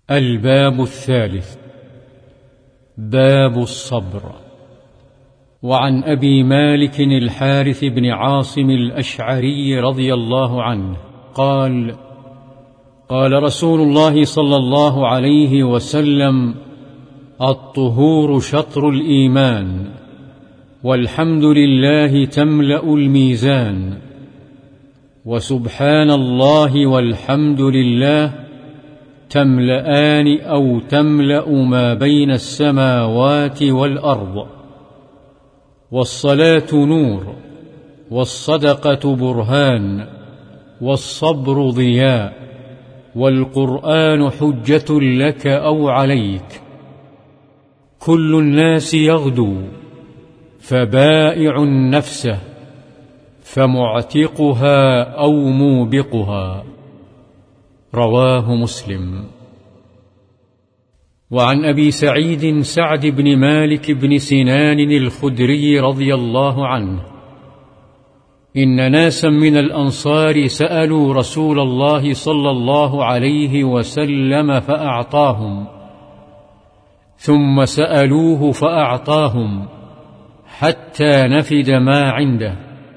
الباب الثالث. باب الصبر. وعن أبي مالك الحارث بن عاصم الأشعري رضي الله عنه قال: قال رسول الله صلى الله عليه وسلم: الطهور شطر الإيمان، والحمد لله تملأ الميزان، وسبحان الله والحمد لله تملأان أو تملأ ما بين السماوات والأرض. والصلاة نور، والصدقة برهان، والصبر ضياء، والقرآن حجة لك أو عليك. كل الناس يغدو، فبائع نفسه، فمعتقها أو موبقها. رواه مسلم. وعن أبي سعيد سعد بن مالك بن سنان الخدري رضي الله عنه: إن ناسا من الأنصار سألوا رسول الله صلى الله عليه وسلم فأعطاهم، ثم سألوه فأعطاهم، حتى نفد ما عنده،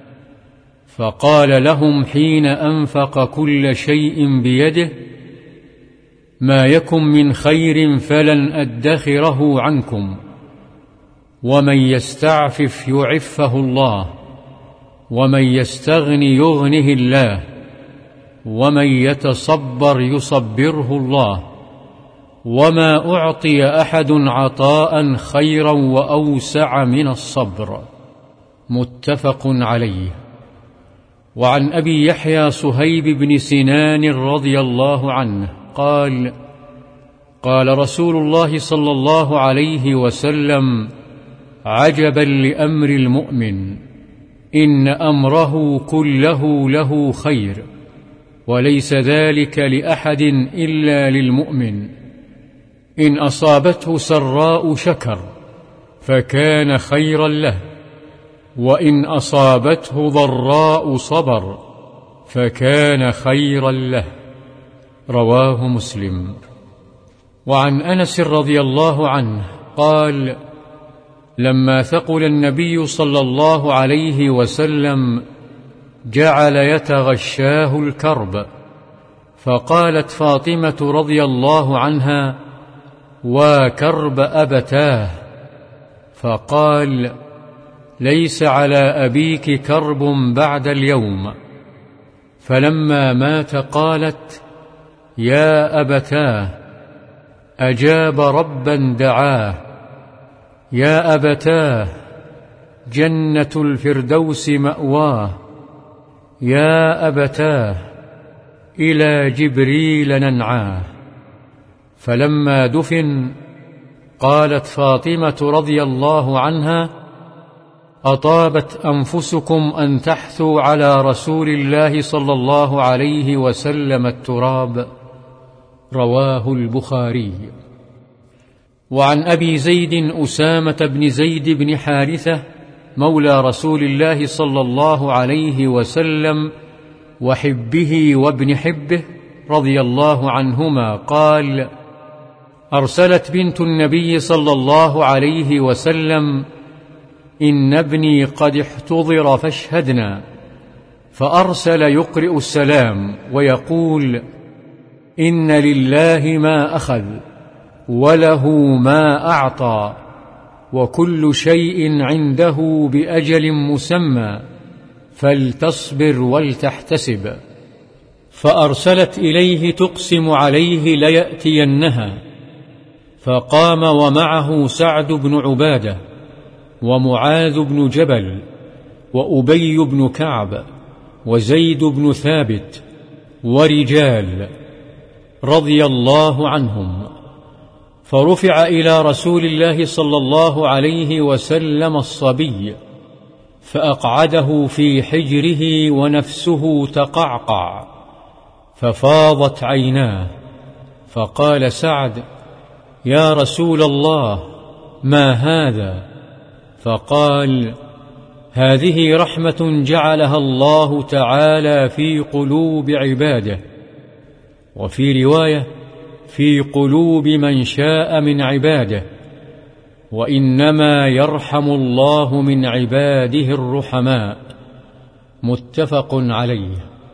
فقال لهم حين أنفق كل شيء بيده: ما يكن من خير فلن أدخره عنكم، ومن يستعفف يعفه الله، ومن يستغن يغنه الله، ومن يتصبر يصبره الله، وما أعطي أحد عطاء خيرا وأوسع من الصبر. متفق عليه. وعن أبي يحيى صهيب بن سنان رضي الله عنه قال: قال رسول الله صلى الله عليه وسلم: عجبا لأمر المؤمن، إن أمره كله له خير، وليس ذلك لأحد إلا للمؤمن. إن أصابته سراء شكر فكان خيرا له، وإن أصابته ضراء صبر فكان خيرا له. رواه مسلم. وعن أنس رضي الله عنه قال: لما ثقل النبي صلى الله عليه وسلم جعل يتغشاه الكرب، فقالت فاطمة رضي الله عنها: وكرب أبتاه. فقال: ليس على أبيك كرب بعد اليوم. فلما مات قالت: يا أبتاه، أجاب ربا دعاه. يا أبتاه، جنة الفردوس مأواه. يا أبتاه، إلى جبريل ننعاه. فلما دفن قالت فاطمة رضي الله عنها: أطابت أنفسكم أن تحثوا على رسول الله صلى الله عليه وسلم التراب. رواه البخاري. وعن أبي زيد أسامة بن زيد بن حارثة مولى رسول الله صلى الله عليه وسلم وحبه وابن حبه رضي الله عنهما قال: أرسلت بنت النبي صلى الله عليه وسلم: إن ابني قد احتضر فاشهدنا. فأرسل يقرئ السلام ويقول: إن لله ما أخذ، وله ما أعطى، وكل شيء عنده بأجل مسمى، فلتصبر ولتحتسب. فأرسلت إليه تقسم عليه ليأتينها، فقام ومعه سعد بن عبادة، ومعاذ بن جبل، وأبي بن كعب، وزيد بن ثابت، ورجال رضي الله عنهم. فرفع إلى رسول الله صلى الله عليه وسلم الصبي، فأقعده في حجره ونفسه تقعقع، ففاضت عيناه. فقال سعد: يا رسول الله، ما هذا؟ فقال: هذه رحمة جعلها الله تعالى في قلوب عباده. وفي رواية: في قلوب من شاء من عباده، وإنما يرحم الله من عباده الرحماء. متفق عليه.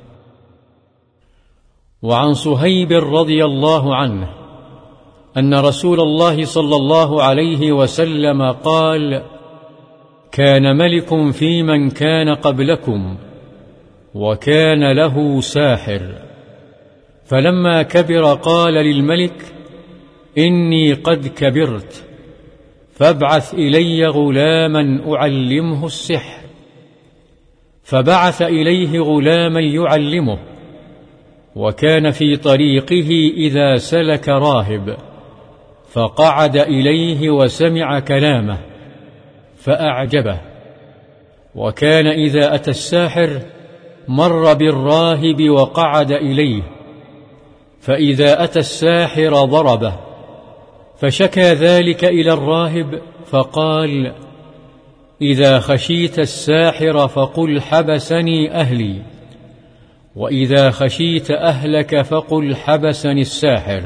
وعن صهيب رضي الله عنه أن رسول الله صلى الله عليه وسلم قال: كان ملك في من كان قبلكم، وكان له ساحر، فلما كبر قال للملك: إني قد كبرت، فابعث إلي غلاما أعلمه السحر. فبعث إليه غلاما يعلمه، وكان في طريقه إذا سلك راهب، فقعد إليه وسمع كلامه فأعجبه. وكان إذا أتى الساحر مر بالراهب وقعد إليه، فإذا أتى الساحر ضربه، فشكى ذلك إلى الراهب فقال: إذا خشيت الساحر فقل حبسني أهلي، وإذا خشيت أهلك فقل حبسني الساحر.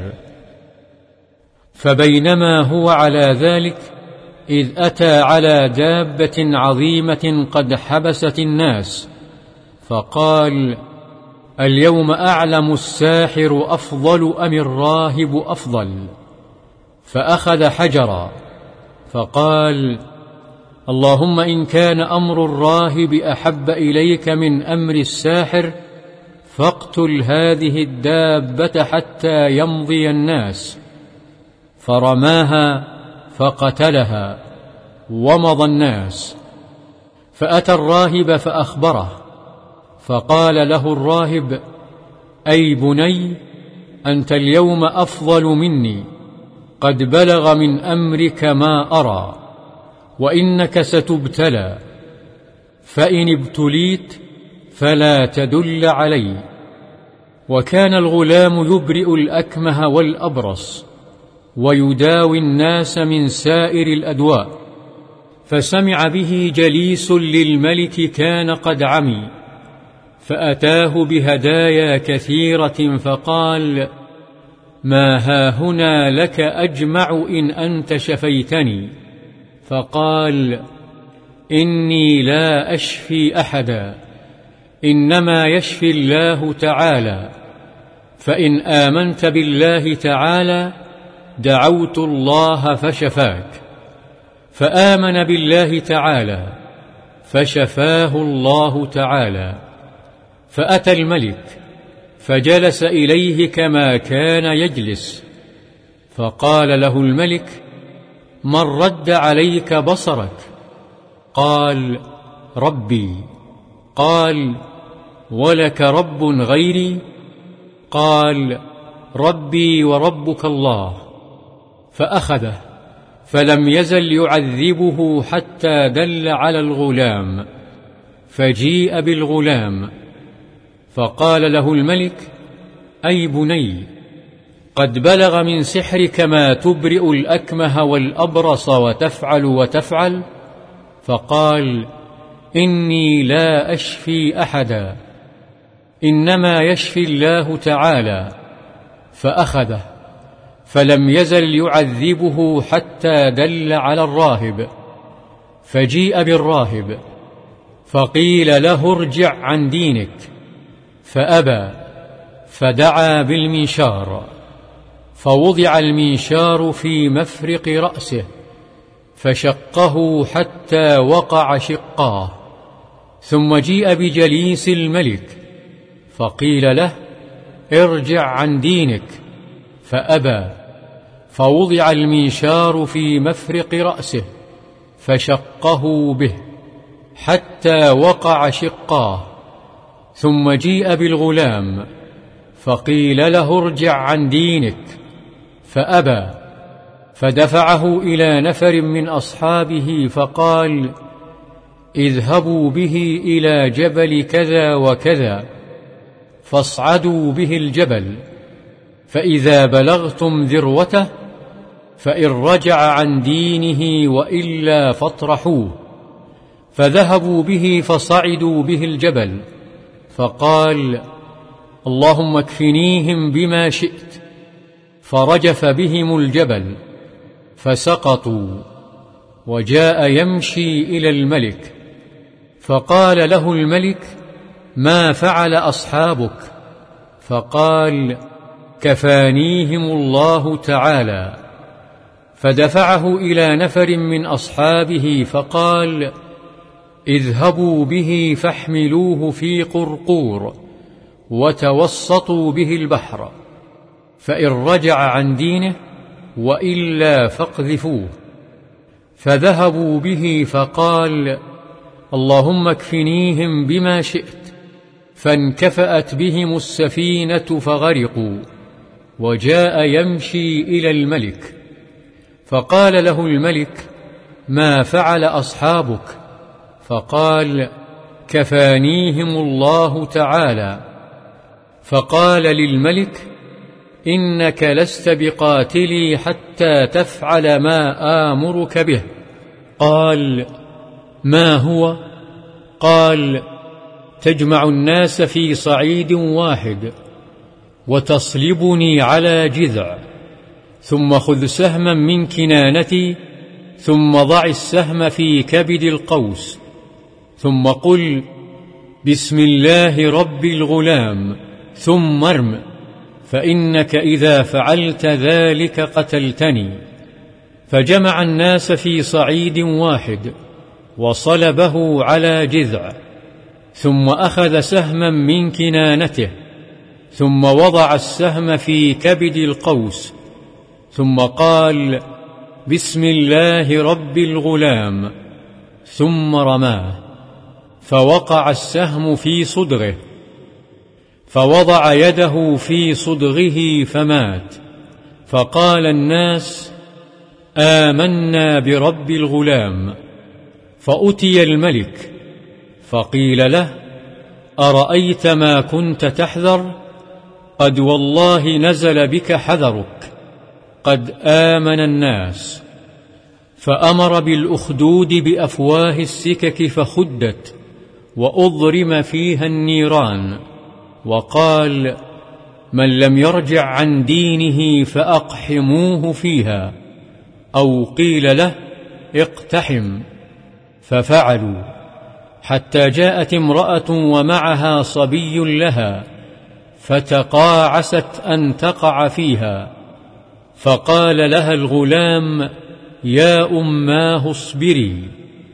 فبينما هو على ذلك إذ أتى على دابة عظيمة قد حبست الناس، فقال: اليوم أعلم الساحر أفضل أم الراهب أفضل؟ فأخذ حجرا فقال: اللهم إن كان أمر الراهب أحب إليك من أمر الساحر فاقتل هذه الدابة حتى يمضي الناس. فرماها فقتلها ومضى الناس. فأتى الراهب فأخبره، فقال له الراهب: أي بني، أنت اليوم أفضل مني، قد بلغ من أمرك ما أرى، وإنك ستبتلى، فإن ابتليت فلا تدل علي. وكان الغلام يبرئ الأكمه والأبرص، ويداوي الناس من سائر الأدواء. فسمع به جليس للملك كان قد عمي، فأتاه بهدايا كثيرة فقال: ما هاهنا لك أجمع إن أنت شفيتني. فقال: إني لا أشفي أحدا، إنما يشفي الله تعالى، فإن آمنت بالله تعالى دعوت الله فشفاك. فآمن بالله تعالى فشفاه الله تعالى. فأتى الملك فجلس إليه كما كان يجلس، فقال له الملك: من رد عليك بصرك؟ قال: ربي. قال: ولك رب غيري؟ قال: ربي وربك الله. فأخذه فلم يزل يعذبه حتى دل على الغلام، فجيء بالغلام، فقال له الملك: أي بني، قد بلغ من سحرك ما تبرئ الأكمه والأبرص وتفعل وتفعل. فقال: إني لا أشفي أحدا، إنما يشفي الله تعالى. فأخذه فلم يزل يعذبه حتى دل على الراهب، فجيء بالراهب، فقيل له: ارجع عن دينك، فأبى، فدعا بالمنشار، فوضع المنشار في مفرق رأسه، فشقه حتى وقع شقاه. ثم جيء بجليس الملك، فقيل له: ارجع عن دينك، فأبى، فوضع المنشار في مفرق رأسه، فشقه به حتى وقع شقاه. ثم جيء بالغلام، فقيل له: ارجع عن دينك، فأبى، فدفعه إلى نفر من أصحابه فقال: اذهبوا به إلى جبل كذا وكذا، فاصعدوا به الجبل، فإذا بلغتم ذروته فإن رجع عن دينه وإلا فاطرحوه. فذهبوا به فصعدوا به الجبل، فقال: اللهم اكفنيهم بما شئت. فرجف بهم الجبل فسقطوا، وجاء يمشي إلى الملك، فقال له الملك: ما فعل أصحابك؟ فقال: كفانيهم الله تعالى. فدفعه إلى نفر من أصحابه فقال: اذهبوا به فاحملوه في قرقور وتوسطوا به البحر، فإن رجع عن دينه وإلا فاقذفوه. فذهبوا به فقال: اللهم اكفنيهم بما شئت. فانكفأت بهم السفينة فغرقوا، وجاء يمشي إلى الملك، فقال له الملك: ما فعل أصحابك؟ فقال: كفانيهم الله تعالى. فقال للملك: إنك لست بقاتلي حتى تفعل ما آمرك به. قال: ما هو؟ قال: تجمع الناس في صعيد واحد، وتصلبني على جذع، ثم خذ سهما من كنانتي، ثم ضع السهم في كبد القوس، ثم قل: بسم الله رب الغلام، ثم ارم، فإنك إذا فعلت ذلك قتلتني. فجمع الناس في صعيد واحد وصلبه على جذع، ثم أخذ سهما من كنانته، ثم وضع السهم في كبد القوس، ثم قال: بسم الله رب الغلام، ثم رماه، فوقع السهم في صدغه، فوضع يده في صدغه فمات. فقال الناس: آمنا برب الغلام. فأتي الملك فقيل له: أرأيت ما كنت تحذر؟ قد والله نزل بك حذرك، قد آمن الناس. فأمر بالأخدود بأفواه السكك فخدت، وأضرم فيها النيران، وقال: من لم يرجع عن دينه فأقحموه فيها، أو قيل له: اقتحم. ففعلوا، حتى جاءت امرأة ومعها صبي لها، فتقاعست أن تقع فيها، فقال لها الغلام: يا أماه اصبري،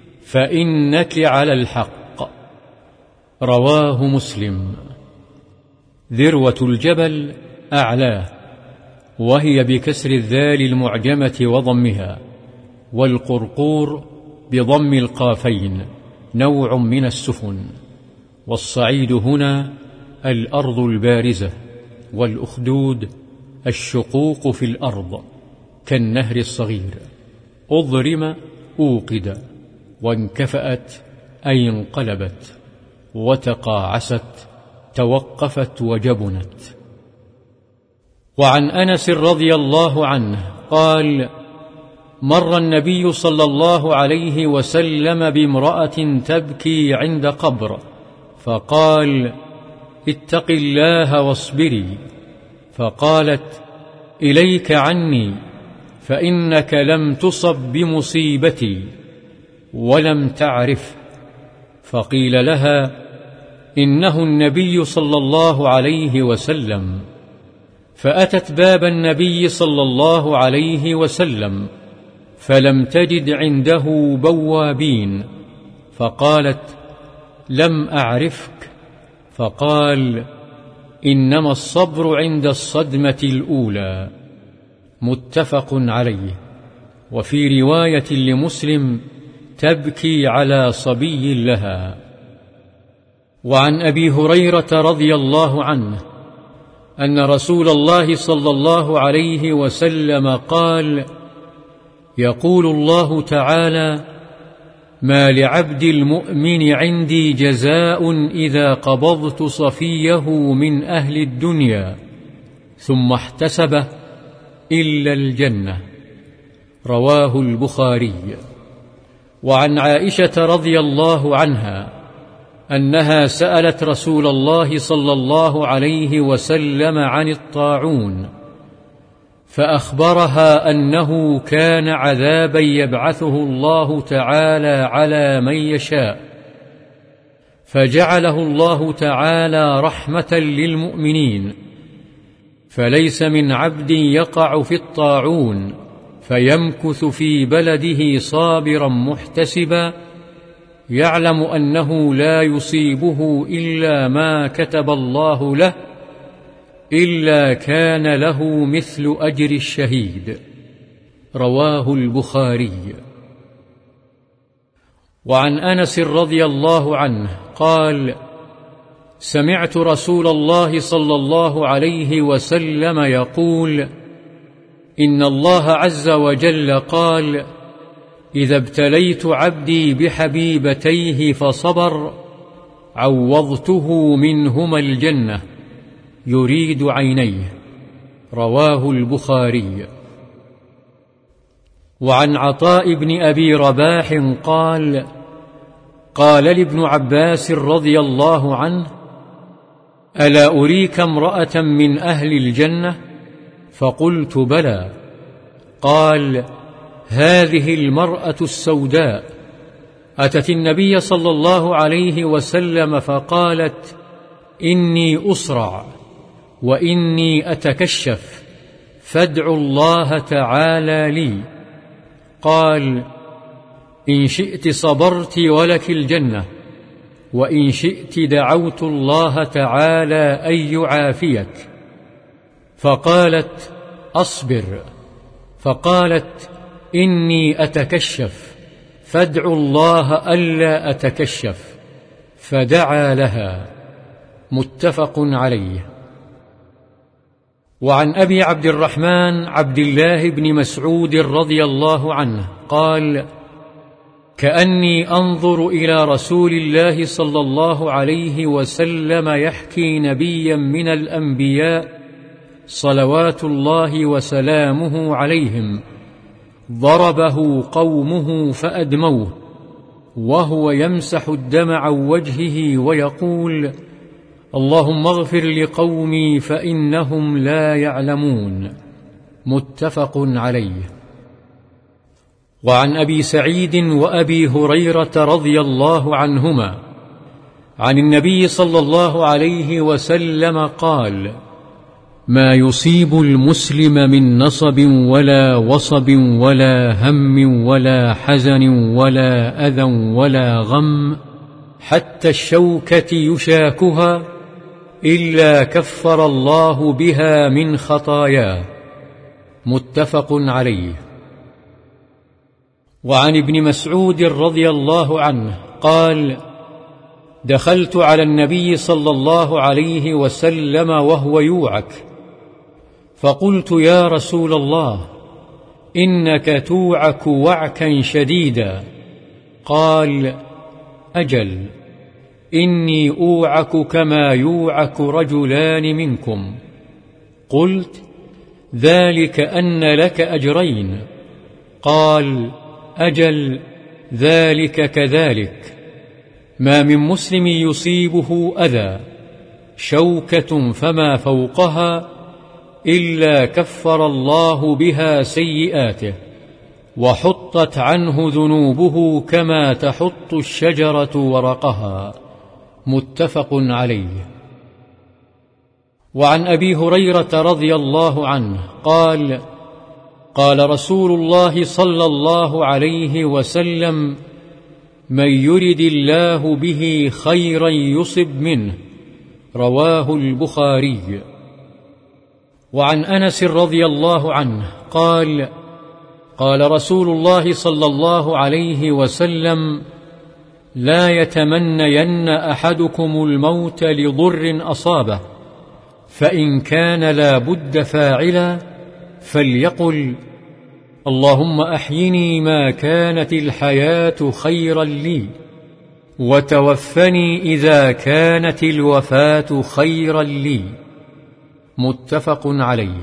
فإنك على الحق. رواه مسلم. ذروة الجبل أعلاه، وهي بكسر الذال المعجمة وضمها، والقرقور بضم القافين نوع من السفن. والصعيد هنا الأرض البارزة، والأخدود الشقوق في الأرض كالنهر الصغير. أضرم أوقد، وانكفأت أي انقلبت، وتقاعست توقفت وجبنت. وعن أنس رضي الله عنه قال: مر النبي صلى الله عليه وسلم بامرأة تبكي عند قبر، فقال: اتق الله واصبري. فقالت: إليك عني، فإنك لم تصب بمصيبتي ولم تعرف. فقيل لها: إنه النبي صلى الله عليه وسلم. فأتت باب النبي صلى الله عليه وسلم، فلم تجد عنده بوابين، فقالت: لم أعرفك. فقال: إنما الصبر عند الصدمة الأولى. متفق عليه. وفي رواية لمسلم: تبكي على صبي لها. وعن أبي هريرة رضي الله عنه أن رسول الله صلى الله عليه وسلم قال: يقول الله تعالى: ما لعبد المؤمن عندي جزاء إذا قبضت صفيه من أهل الدنيا ثم احتسبه إلا الجنة. رواه البخاري. وعن عائشة رضي الله عنها أنها سألت رسول الله صلى الله عليه وسلم عن الطاعون، فأخبرها أنه كان عذابا يبعثه الله تعالى على من يشاء، فجعله الله تعالى رحمة للمؤمنين، فليس من عبد يقع في الطاعون فيمكث في بلده صابرا محتسبا يعلم أنه لا يصيبه إلا ما كتب الله له إلا كان له مثل أجر الشهيد. رواه البخاري. وعن أنس رضي الله عنه قال: سمعت رسول الله صلى الله عليه وسلم يقول: إن الله عز وجل قال: إذا ابتليت عبدي بحبيبتيه فصبر عوضته منهما الجنة، يريد عينيه. رواه البخاري. وعن عطاء بن أبي رباح قال: قال لابن عباس رضي الله عنه: ألا أريك امرأة من أهل الجنة؟ فقلت: بلى. قال: هذه المرأة السوداء أتت النبي صلى الله عليه وسلم فقالت: إني أصرع وإني أتكشف، فادعوا الله تعالى لي. قال: إن شئت صبرت ولك الجنة، وإن شئت دعوت الله تعالى أن يعافيك. فقالت: أصبر. فقالت: إني أتكشف، فادعوا الله ألا أتكشف. فدعا لها. متفق عليه. وعن أبي عبد الرحمن عبد الله بن مسعود رضي الله عنه قال: كأني أنظر إلى رسول الله صلى الله عليه وسلم يحكي نبيا من الأنبياء صلوات الله وسلامه عليهم ضربه قومه فأدموه، وهو يمسح الدم عن وجهه ويقول: اللهم اغفر لقومي فإنهم لا يعلمون. متفق عليه. وعن أبي سعيد وأبي هريرة رضي الله عنهما عن النبي صلى الله عليه وسلم قال: ما يصيب المسلم من نصب ولا وصب ولا هم ولا حزن ولا أذى ولا غم حتى الشوكة يشاكها إلا كفر الله بها من خطاياه. متفق عليه. وعن ابن مسعود رضي الله عنه قال: دخلت على النبي صلى الله عليه وسلم وهو يوعك، فقلت: يا رسول الله، إنك توعك وعكا شديدا. قال: أجل، إني أوعك كما يوعك رجلان منكم. قلت: ذلك أن لك أجرين. قال: أجل، ذلك كذلك. ما من مسلم يصيبه أذى شوكة فما فوقها إلا كفر الله بها سيئاته، وحطت عنه ذنوبه كما تحط الشجرة ورقها. متفق عليه. وعن أبي هريرة رضي الله عنه قال: قال رسول الله صلى الله عليه وسلم: من يرد الله به خيرا يصب منه. رواه البخاري. وعن أنس رضي الله عنه قال: قال رسول الله صلى الله عليه وسلم: لا يتمنين أحدكم الموت لضر أصابه، فإن كان لا بد فاعلا فليقل: اللهم أحيني ما كانت الحياة خيرا لي، وتوفني إذا كانت الوفاة خيرا لي. متفق عليه.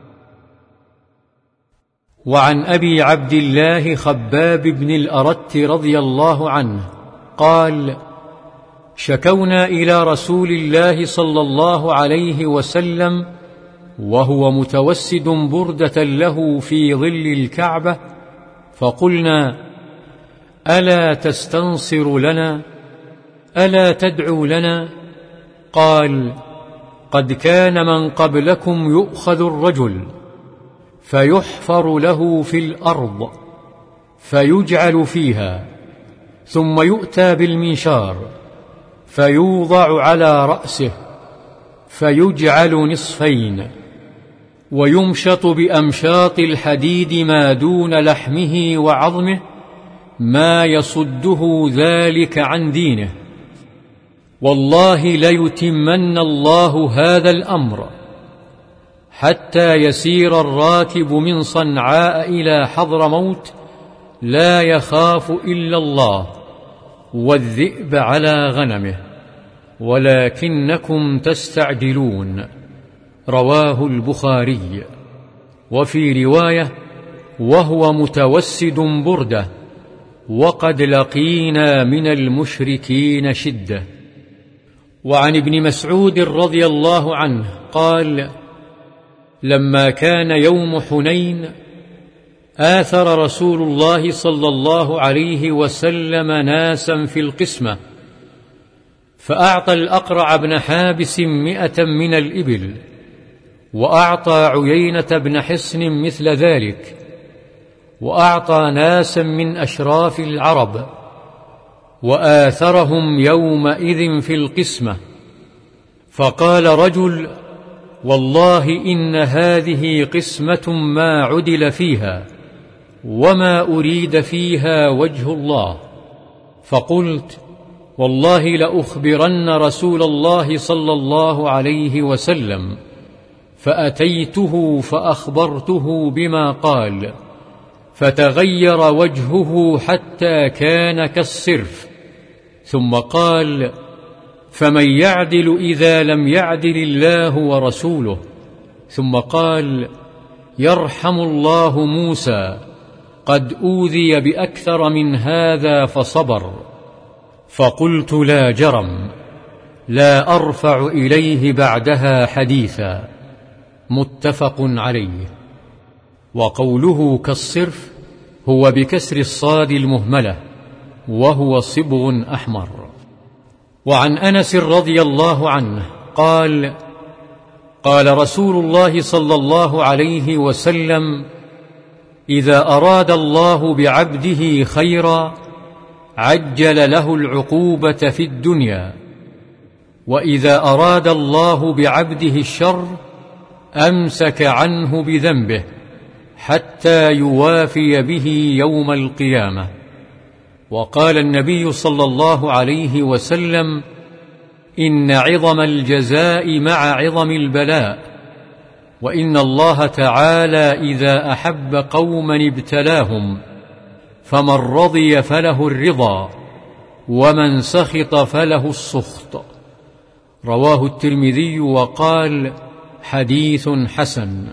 وعن أبي عبد الله خباب بن الأرت رضي الله عنه قال: شكونا إلى رسول الله صلى الله عليه وسلم وهو متوسد بردة له في ظل الكعبة، فقلنا: ألا تستنصر لنا؟ ألا تدعو لنا؟ قال: قد كان من قبلكم يؤخذ الرجل فيحفر له في الأرض فيجعل فيها، ثم يؤتى بالمنشار فيوضع على رأسه فيجعل نصفين، ويمشط بأمشاط الحديد ما دون لحمه وعظمه ما يصده ذلك عن دينه. والله ليتمن الله هذا الأمر حتى يسير الراكب من صنعاء إلى حضرموت لا يخاف إلا الله والذئب على غنمه، ولكنكم تستعجلون. رواه البخاري. وفي رواية: وهو متوسد بردة، وقد لقينا من المشركين شدة. وعن ابن مسعود رضي الله عنه قال: لما كان يوم حنين آثر رسول الله صلى الله عليه وسلم ناسا في القسمة، فأعطى الأقرع بن حابس 100 من الإبل، وأعطى عيينة بن حصن مثل ذلك، وأعطى ناسا من أشراف العرب، وآثرهم يومئذ في القسمة. فقال رجل: والله إن هذه قسمة ما عدل فيها وما أريد فيها وجه الله. فقلت: والله لأخبرن رسول الله صلى الله عليه وسلم، فأتيته فأخبرته بما قال، فتغير وجهه حتى كان كالصرف، ثم قال: فمن يعدل إذا لم يعدل الله ورسوله؟ ثم قال: يرحم الله موسى، قد أوذي بأكثر من هذا فصبر. فقلت: لا جرم، لا أرفع إليه بعدها حديثا. متفق عليه. وقوله كالصرف هو بكسر الصاد المهملة، وهو صبغ أحمر. وعن أنس رضي الله عنه قال: قال رسول الله صلى الله عليه وسلم: إذا أراد الله بعبده خيرا عجل له العقوبة في الدنيا، وإذا أراد الله بعبده الشر أمسك عنه بذنبه حتى يوافي به يوم القيامة. وقال النبي صلى الله عليه وسلم: إن عظم الجزاء مع عظم البلاء، وإن الله تعالى إذا أحب قوما ابتلاهم، فمن رضي فله الرضا، ومن سخط فله السخط. رواه الترمذي وقال: حديث حسن.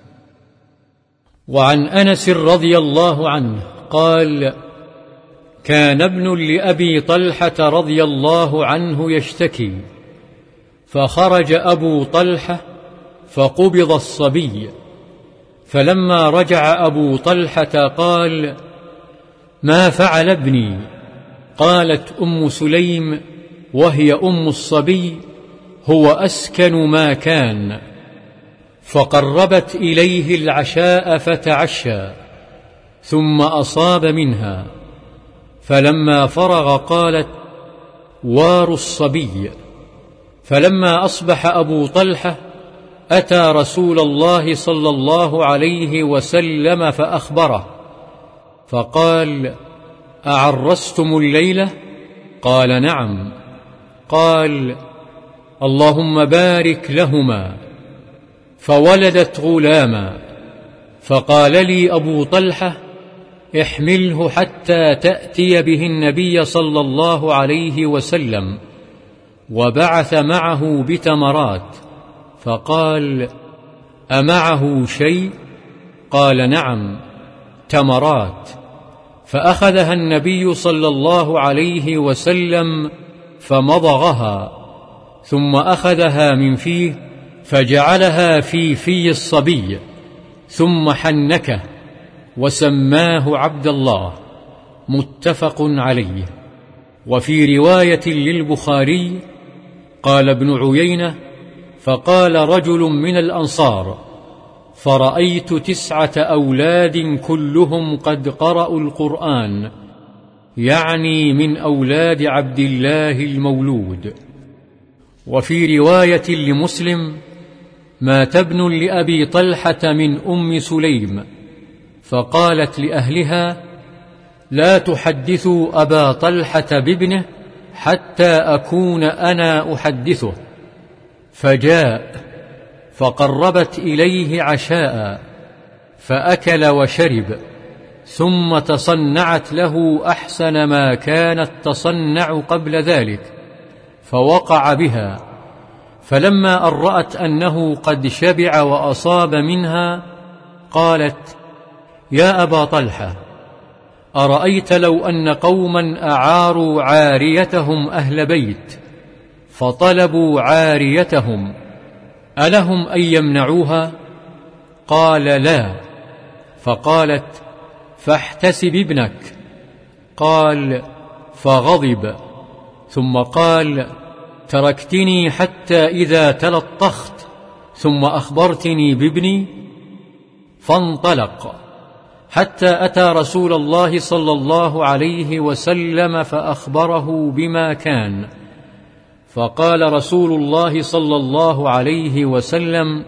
وعن أنس رضي الله عنه قال: كان ابن لأبي طلحة رضي الله عنه يشتكي، فخرج أبو طلحة فقبض الصبي، فلما رجع أبو طلحة قال: ما فعل ابني؟ قالت أم سليم وهي أم الصبي: هو أسكن ما كان. فقربت إليه العشاء فتعشى، ثم أصاب منها، فلما فرغ قالت: وار الصبي. فلما أصبح أبو طلحة أتى رسول الله صلى الله عليه وسلم فأخبره، فقال: أعرستم الليلة؟ قال: نعم. قال: اللهم بارك لهما. فولدت غلاما، فقال لي أبو طلحة: احمله حتى تأتي به النبي صلى الله عليه وسلم، وبعث معه بتمرات، فقال: أمعه شيء؟ قال: نعم، تمرات. فأخذها النبي صلى الله عليه وسلم فمضغها، ثم أخذها من فيه فجعلها في الصبي ثم حنكه وسماه عبد الله. متفق عليه. وفي رواية للبخاري قال ابن عيينة: فقال رجل من الأنصار: فرأيت 9 أولاد كلهم قد قرأوا القرآن، يعني من أولاد عبد الله المولود. وفي رواية لمسلم: مات ابن لأبي طلحة من أم سليم، فقالت لأهلها: لا تحدثوا أبا طلحة بابنه حتى أكون أنا أحدثه. فجاء فقربت إليه عشاء فأكل وشرب، ثم تصنعت له أحسن ما كانت تصنع قبل ذلك، فوقع بها. فلما أن رأت أنه قد شبع وأصاب منها قالت: يا أبا طلحة، أرأيت لو أن قوما أعاروا عاريتهم أهل بيت فطلبوا عاريتهم، ألهم أن يمنعوها؟ قال: لا. فقالت: فاحتسب ابنك. قال: فغضب، ثم قال: تركتني حتى إذا تلطخت ثم أخبرتني بابني؟ فانطلق حتى أتى رسول الله صلى الله عليه وسلم فأخبره بما كان. فقال رسول الله صلى الله عليه وسلم: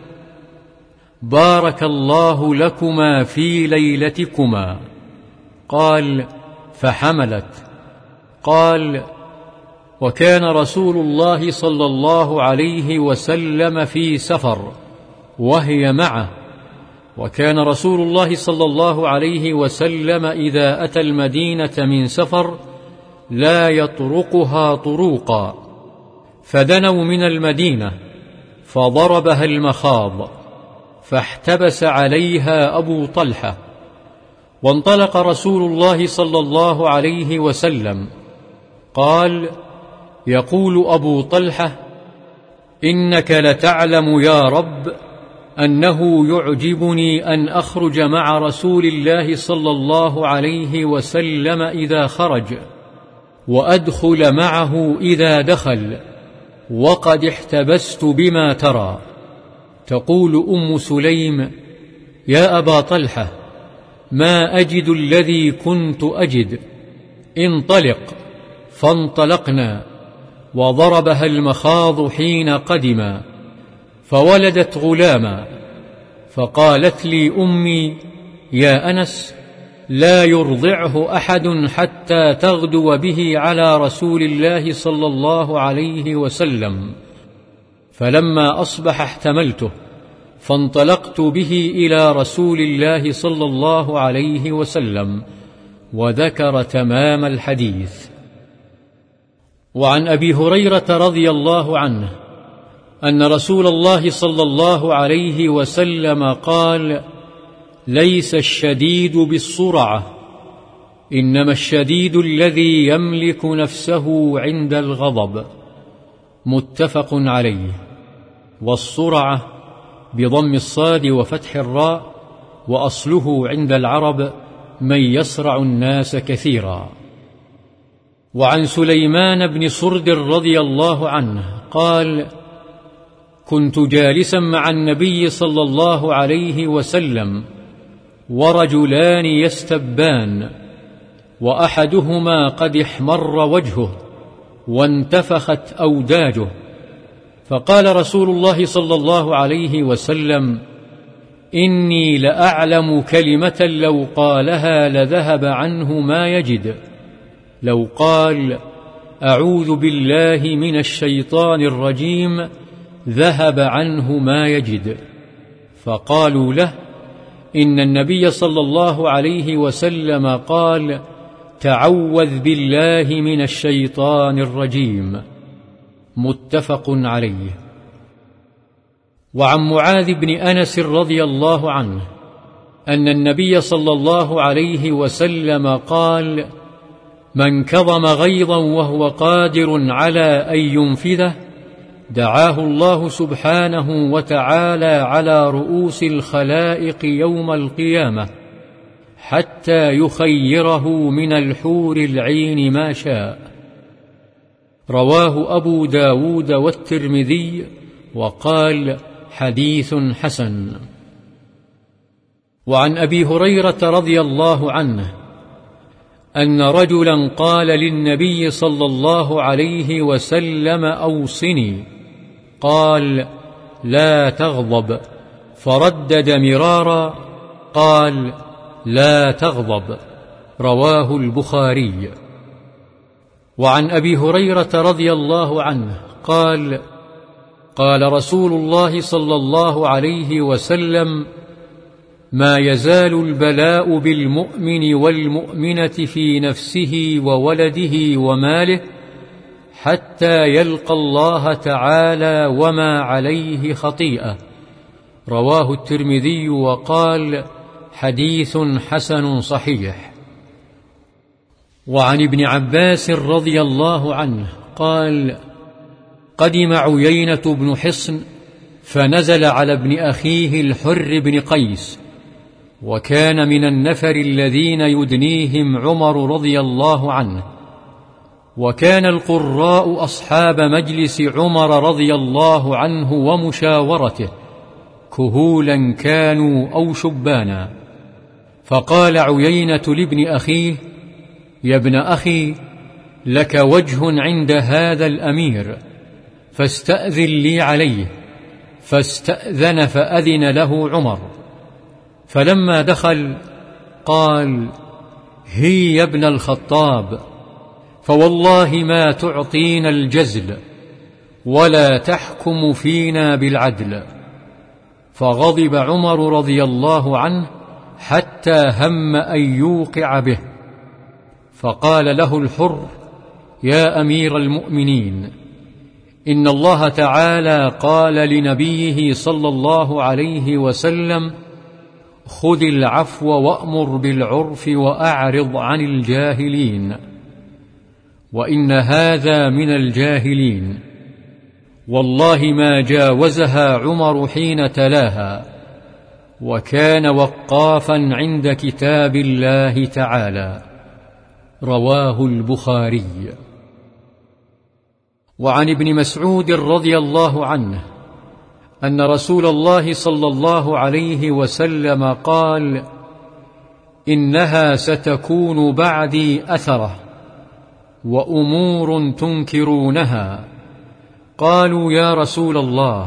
بارك الله لكما في ليلتكما. قال: فحملت. قال: وكان رسول الله صلى الله عليه وسلم في سفر وهي معه، وكان رسول الله صلى الله عليه وسلم إذا أتى المدينة من سفر لا يطرقها طروقا، فدنوا من المدينة فضربها المخاض، فاحتبس عليها أبو طلحة. وانطلق رسول الله صلى الله عليه وسلم. قال: يقول أبو طلحة: إنك لتعلم يا رب أنه يعجبني أن أخرج مع رسول الله صلى الله عليه وسلم إذا خرج، وأدخل معه إذا دخل، وقد احتبست بما ترى. تقول أم سليم: يا أبا طلحة، ما أجد الذي كنت أجد، انطلق. فانطلقنا، وضربها المخاض حين قدما، فولدت غلاما. فقالت لي أمي: يا أنس، لا يرضعه أحد حتى تغدو به على رسول الله صلى الله عليه وسلم. فلما أصبح احتملته، فانطلقت به إلى رسول الله صلى الله عليه وسلم، وذكر تمام الحديث. وعن أبي هريرة رضي الله عنه أن رسول الله صلى الله عليه وسلم قال: ليس الشديد بالصرعة، إنما الشديد الذي يملك نفسه عند الغضب. متفق عليه. والصرعة بضم الصاد وفتح الراء، وأصله عند العرب من يصرع الناس كثيرا. وعن سليمان بن صرد رضي الله عنه قال: كنت جالسا مع النبي صلى الله عليه وسلم، ورجلان يستبان، وأحدهما قد احمر وجهه وانتفخت أوداجه، فقال رسول الله صلى الله عليه وسلم: إني لأعلم كلمة لو قالها لذهب عنه ما يجد، لو قال: أعوذ بالله من الشيطان الرجيم، ذهب عنه ما يجد. فقالوا له: إن النبي صلى الله عليه وسلم قال: تعوذ بالله من الشيطان الرجيم. متفق عليه. وعن معاذ بن أنس رضي الله عنه أن النبي صلى الله عليه وسلم قال: من كظم غيظا وهو قادر على أن ينفذه دعاه الله سبحانه وتعالى على رؤوس الخلائق يوم القيامة حتى يخيره من الحور العين ما شاء. رواه أبو داود والترمذي وقال: حديث حسن. وعن أبي هريرة رضي الله عنه أن رجلا قال للنبي صلى الله عليه وسلم: أوصني. قال: لا تغضب. فردد مرارا قال: لا تغضب. رواه البخاري. وعن أبي هريرة رضي الله عنه قال: قال رسول الله صلى الله عليه وسلم: ما يزال البلاء بالمؤمن والمؤمنة في نفسه وولده وماله حتى يلقى الله تعالى وما عليه خطيئة. رواه الترمذي وقال: حديث حسن صحيح. وعن ابن عباس رضي الله عنه قال: قدم عيينة بن حصن فنزل على ابن أخيه الحر بن قيس، وكان من النفر الذين يدنيهم عمر رضي الله عنه، وكان القراء أصحاب مجلس عمر رضي الله عنه ومشاورته، كهولا كانوا أو شبانا. فقال عيينة لابن أخيه: يا ابن أخي، لك وجه عند هذا الأمير، فاستأذن لي عليه. فاستأذن فأذن له عمر، فلما دخل قال: هي يا ابن الخطاب، فوالله ما تعطينا الجزل ولا تحكم فينا بالعدل. فغضب عمر رضي الله عنه حتى هم أن يوقع به، فقال له الحر: يا أمير المؤمنين، إن الله تعالى قال لنبيه صلى الله عليه وسلم: خذ العفو وأمر بالعرف وأعرض عن الجاهلين. وإن هذا من الجاهلين. والله ما جاوزها عمر حين تلاها، وكان وقافا عند كتاب الله تعالى. رواه البخاري. وعن ابن مسعود رضي الله عنه أن رسول الله صلى الله عليه وسلم قال: إنها ستكون بعدي أثرة وأمور تنكرونها. قالوا: يا رسول الله،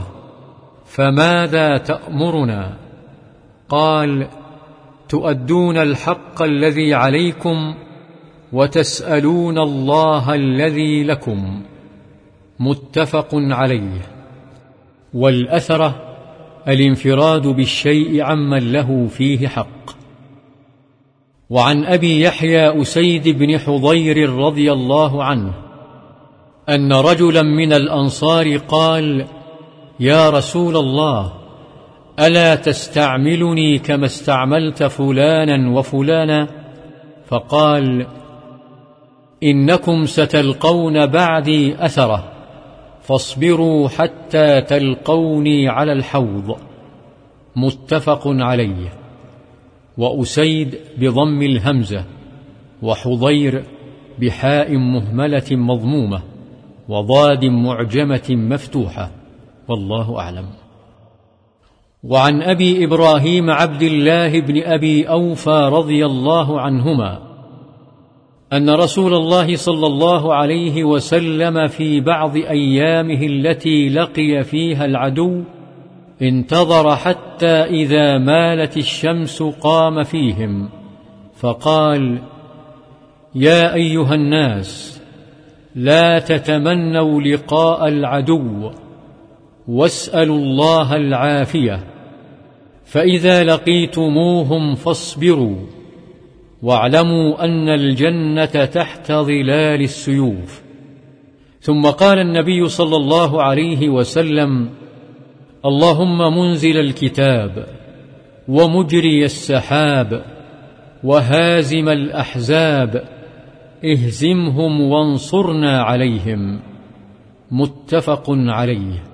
فماذا تأمرنا؟ قال: تؤدون الحق الذي عليكم وتسألون الله الذي لكم. متفق عليه. والأثرة الانفراد بالشيء عمن له فيه حق. وعن أبي يحيى أسيد بن حضير رضي الله عنه أن رجلا من الأنصار قال: يا رسول الله، ألا تستعملني كما استعملت فلانا وفلانا؟ فقال: إنكم ستلقون بعدي أثرة، فاصبروا حتى تلقوني على الحوض. متفق عليه. وأسيد بضم الهمزة، وحضير بحاء مهملة مضمومة، وضاد معجمة مفتوحة، والله أعلم. وعن أبي إبراهيم عبد الله بن أبي أوفى رضي الله عنهما أن رسول الله صلى الله عليه وسلم في بعض أيامه التي لقي فيها العدو انتظر حتى إذا مالت الشمس قام فيهم، فقال: يا أيها الناس، لا تتمنوا لقاء العدو، واسألوا الله العافية، فإذا لقيتموهم فاصبروا، واعلموا أن الجنة تحت ظلال السيوف. ثم قال النبي صلى الله عليه وسلم: اللهم منزل الكتاب، ومجري السحاب، وهازم الأحزاب، اهزمهم وانصرنا عليهم. متفق عليه.